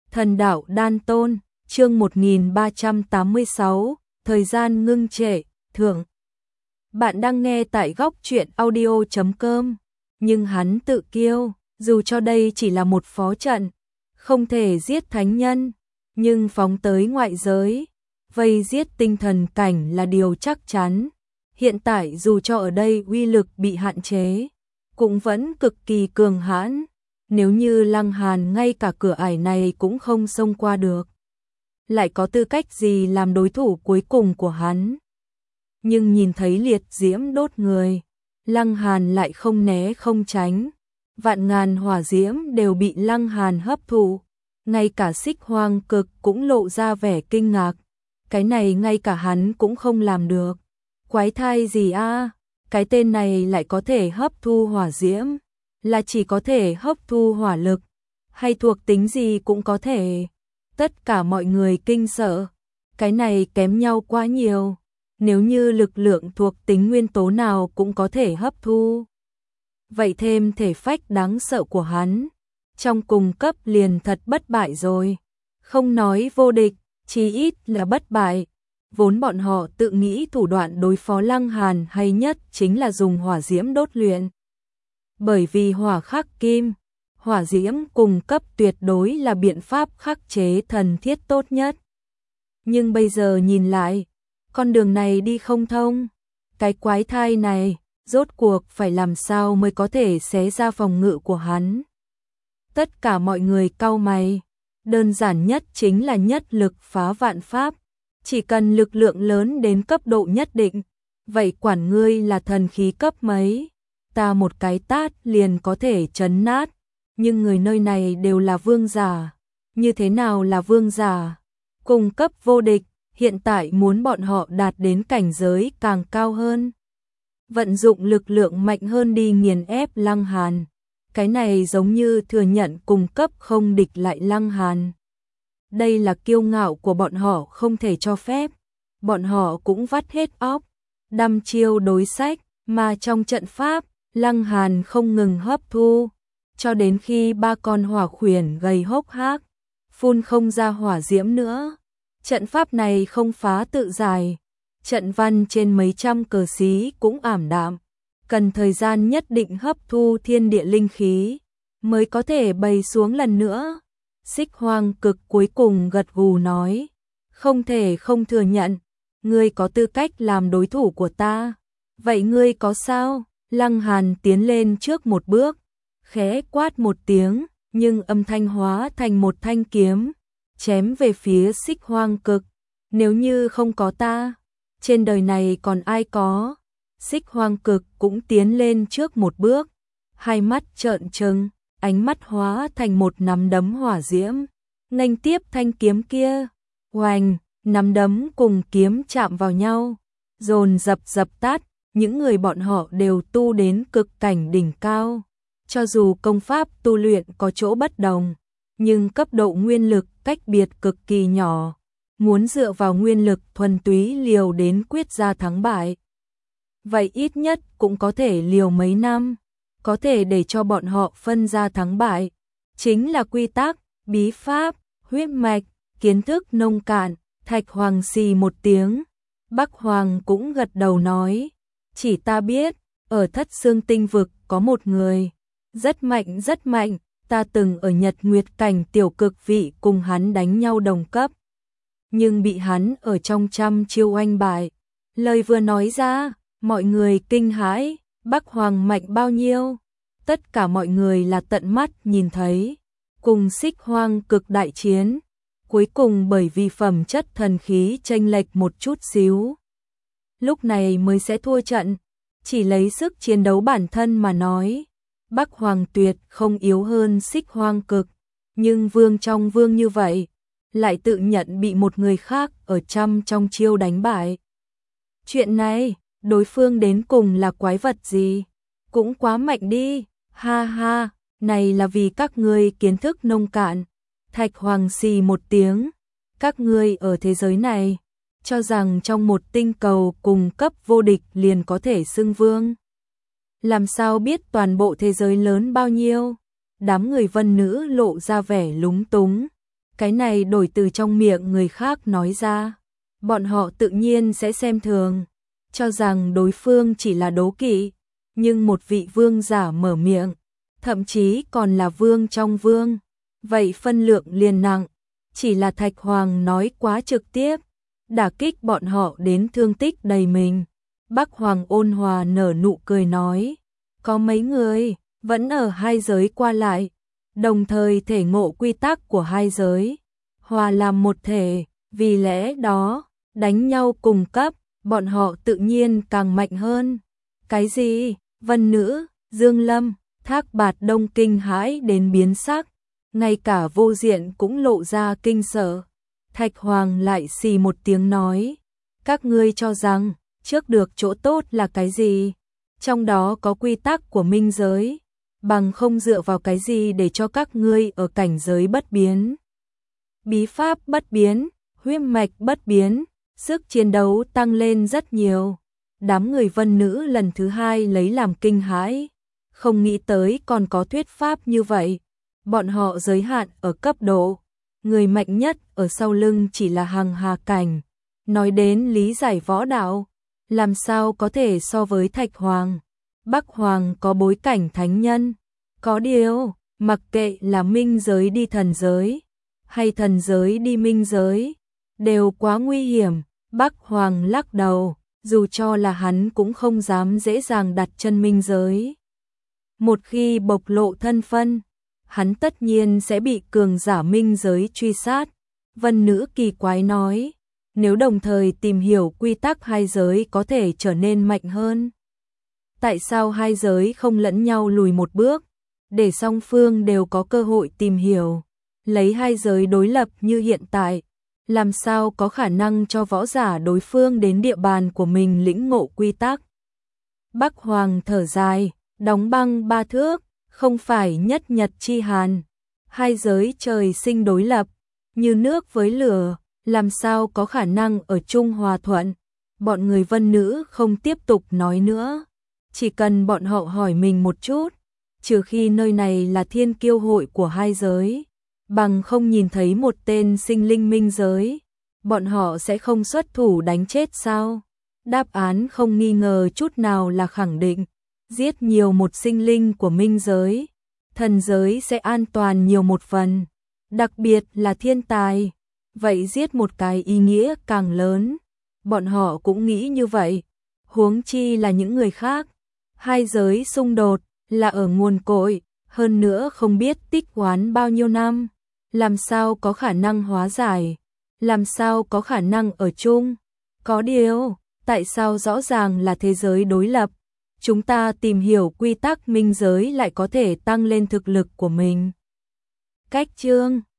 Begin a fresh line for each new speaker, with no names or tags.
Thần đạo đan tôn, chương 1386, thời gian ngưng trệ, thưởng. Bạn đang nghe tại góc truyện audio.com, nhưng hắn tự kiêu, dù cho đây chỉ là một phó trận, không thể giết thánh nhân, nhưng phóng tới ngoại giới, vây giết tinh thần cảnh là điều chắc chắn. Hiện tại dù cho ở đây uy lực bị hạn chế, cũng vẫn cực kỳ cường hãn. Nếu như Lăng Hàn ngay cả cửa ải này cũng không xông qua được, lại có tư cách gì làm đối thủ cuối cùng của hắn. Nhưng nhìn thấy liệt diễm đốt người, Lăng Hàn lại không né không tránh. Vạn ngàn hỏa diễm đều bị Lăng Hàn hấp thụ, ngay cả Xích Hoang Cực cũng lộ ra vẻ kinh ngạc. Cái này ngay cả hắn cũng không làm được. Quái thai gì a? Cái tên này lại có thể hấp thu hỏa diễm, là chỉ có thể hấp thu hỏa lực, hay thuộc tính gì cũng có thể. Tất cả mọi người kinh sợ, cái này kém nhau quá nhiều. Nếu như lực lượng thuộc tính nguyên tố nào cũng có thể hấp thu, vậy thêm thể phách đáng sợ của hắn, trong cùng cấp liền thật bất bại rồi. Không nói vô địch, chí ít là bất bại. Vốn bọn họ tự nghĩ thủ đoạn đối phó Lăng Hàn hay nhất chính là dùng hỏa diễm đốt luyện. Bởi vì hỏa khắc kim, hỏa diễm cùng cấp tuyệt đối là biện pháp khắc chế thần thiết tốt nhất. Nhưng bây giờ nhìn lại, con đường này đi không thông. Cái quái thai này, rốt cuộc phải làm sao mới có thể xé ra phòng ngự của hắn. Tất cả mọi người cau mày, đơn giản nhất chính là nhất lực phá vạn pháp. Chỉ cần lực lượng lớn đến cấp độ nhất định, vậy quản ngươi là thần khí cấp mấy, ta một cái tát liền có thể chấn nát. Nhưng người nơi này đều là vương giả. Như thế nào là vương giả? Cùng cấp vô địch, hiện tại muốn bọn họ đạt đến cảnh giới càng cao hơn, vận dụng lực lượng mạnh hơn đi nghiền ép Lăng Hàn. Cái này giống như thừa nhận cùng cấp không địch lại Lăng Hàn. Đây là kiêu ngạo của bọn họ không thể cho phép. Bọn họ cũng vắt hết óc, đăm chiêu đối sách, mà trong trận pháp, Lăng Hàn không ngừng hấp thu, cho đến khi ba con hỏa khuyển gầy hốc hác, phun không ra hỏa diễm nữa. Trận pháp này không phá tự giải, trận văn trên mấy trăm cờ xí cũng ảm đạm, cần thời gian nhất định hấp thu thiên địa linh khí, mới có thể bày xuống lần nữa. Xích Hoang Cực cuối cùng gật gù nói, không thể không thừa nhận, ngươi có tư cách làm đối thủ của ta. Vậy ngươi có sao? Lăng Hàn tiến lên trước một bước, khẽ quát một tiếng, nhưng âm thanh hóa thành một thanh kiếm, chém về phía Xích Hoang Cực. Nếu như không có ta, trên đời này còn ai có? Xích Hoang Cực cũng tiến lên trước một bước, hai mắt trợn trừng, ánh mắt hóa thành một nắm đấm hỏa diễm, nghênh tiếp thanh kiếm kia. Oanh, nắm đấm cùng kiếm chạm vào nhau, dồn dập tát. Những người bọn họ đều tu đến cực cảnh đỉnh cao. Cho dù công pháp tu luyện có chỗ bất đồng, nhưng cấp độ nguyên lực cách biệt cực kỳ nhỏ. Muốn dựa vào nguyên lực thuần túy liều đến quyết ra thắng bại, vậy ít nhất cũng có thể liều mấy năm. Có thể để cho bọn họ phân ra thắng bại, chính là quy tắc, bí pháp, huyết mạch, kiến thức nông cạn. Thạch Hoàng xì một tiếng, Bắc Hoàng cũng gật đầu nói, chỉ ta biết, ở Thất Xương Tinh Vực có một người, rất mạnh, ta từng ở Nhật Nguyệt Cảnh tiểu cực vị cùng hắn đánh nhau đồng cấp, nhưng bị hắn ở trong trăm chiêu oanh bại. Lời vừa nói ra, mọi người kinh hãi. Bắc Hoàng mạnh bao nhiêu? Tất cả mọi người là tận mắt nhìn thấy, cùng Xích Hoang Cực đại chiến, cuối cùng bởi vì phẩm chất thần khí chênh lệch một chút xíu, lúc này mới sẽ thua trận. Chỉ lấy sức chiến đấu bản thân mà nói, Bắc Hoàng tuyệt không yếu hơn Xích Hoang Cực, nhưng vương trong vương như vậy, lại tự nhận bị một người khác ở trăm trong chiêu đánh bại. Chuyện này, đối phương đến cùng là quái vật gì? Cũng quá mạnh đi, ha ha, này là vì các ngươi kiến thức nông cạn. Thạch Hoàng xì một tiếng, các ngươi ở thế giới này, cho rằng trong một tinh cầu cùng cấp vô địch liền có thể xưng vương. Làm sao biết toàn bộ thế giới lớn bao nhiêu? Đám người vân nữ lộ ra vẻ lúng túng. cái này đổi từ trong miệng người khác nói ra, bọn họ tự nhiên sẽ xem thường, cho rằng đối phương chỉ là đố kỵ, nhưng một vị vương giả mở miệng, thậm chí còn là vương trong vương, vậy phân lượng liền nặng, chỉ là Thạch Hoàng nói quá trực tiếp, đả kích bọn họ đến thương tích đầy mình. Bắc Hoàng ôn hòa nở nụ cười nói, có mấy người vẫn ở hai giới qua lại, đồng thời thể ngộ quy tắc của hai giới, hòa làm một thể, vì lẽ đó, đánh nhau cùng cấp, bọn họ tự nhiên càng mạnh hơn. Cái gì? Vân Nữ, Dương Lâm, Thác Bạt Đông kinh hãi đến biến sắc, ngay cả Vô Diện cũng lộ ra kinh sợ. Thạch Hoàng lại xì một tiếng nói, các ngươi cho rằng trước được chỗ tốt là cái gì? Trong đó có quy tắc của minh giới, bằng không dựa vào cái gì để cho các ngươi ở cảnh giới bất biến. Bí pháp bất biến, huyết mạch bất biến, sức chiến đấu tăng lên rất nhiều. Đám người Vân Nữ lần thứ hai lấy làm kinh hãi, không nghĩ tới còn có thuyết pháp như vậy. Bọn họ giới hạn ở cấp độ, người mạnh nhất ở sau lưng chỉ là Hằng Hà cảnh. Nói đến lý giải võ đạo, làm sao có thể so với Thạch Hoàng? Bắc Hoàng có bối cảnh thánh nhân, có điều, mặc kệ là minh giới đi thần giới, hay thần giới đi minh giới, đều quá nguy hiểm. Bắc Hoàng lắc đầu, dù cho là hắn cũng không dám dễ dàng đặt chân minh giới. Một khi bộc lộ thân phân, hắn tất nhiên sẽ bị cường giả minh giới truy sát. Vân Nữ kỳ quái nói, nếu đồng thời tìm hiểu quy tắc hai giới có thể trở nên mạnh hơn. Tại sao hai giới không lẫn nhau lùi một bước, để song phương đều có cơ hội tìm hiểu, lấy hai giới đối lập như hiện tại, làm sao có khả năng cho võ giả đối phương đến địa bàn của mình lĩnh ngộ quy tắc. Bắc Hoàng thở dài, đóng băng ba thước, không phải nhất nhật chi hàn, hai giới trời sinh đối lập, như nước với lửa, làm sao có khả năng ở chung hòa thuận. Bọn người Vân Nữ không tiếp tục nói nữa, chỉ cần bọn họ hỏi mình một chút, trừ khi nơi này là thiên kiêu hội của hai giới, bằng không nhìn thấy một tên sinh linh minh giới, bọn họ sẽ không xuất thủ đánh chết sao? Đáp án không nghi ngờ chút nào là khẳng định, giết nhiều một sinh linh của minh giới, thần giới sẽ an toàn nhiều một phần, đặc biệt là thiên tài, vậy giết một cái ý nghĩa càng lớn. Bọn họ cũng nghĩ như vậy, huống chi là những người khác. Hai giới xung đột là ở nguồn cội, hơn nữa không biết tích oán bao nhiêu năm, làm sao có khả năng hóa giải, làm sao có khả năng ở chung. Có điều, tại sao rõ ràng là thế giới đối lập, chúng ta tìm hiểu quy tắc minh giới lại có thể tăng lên thực lực của mình. Cách chương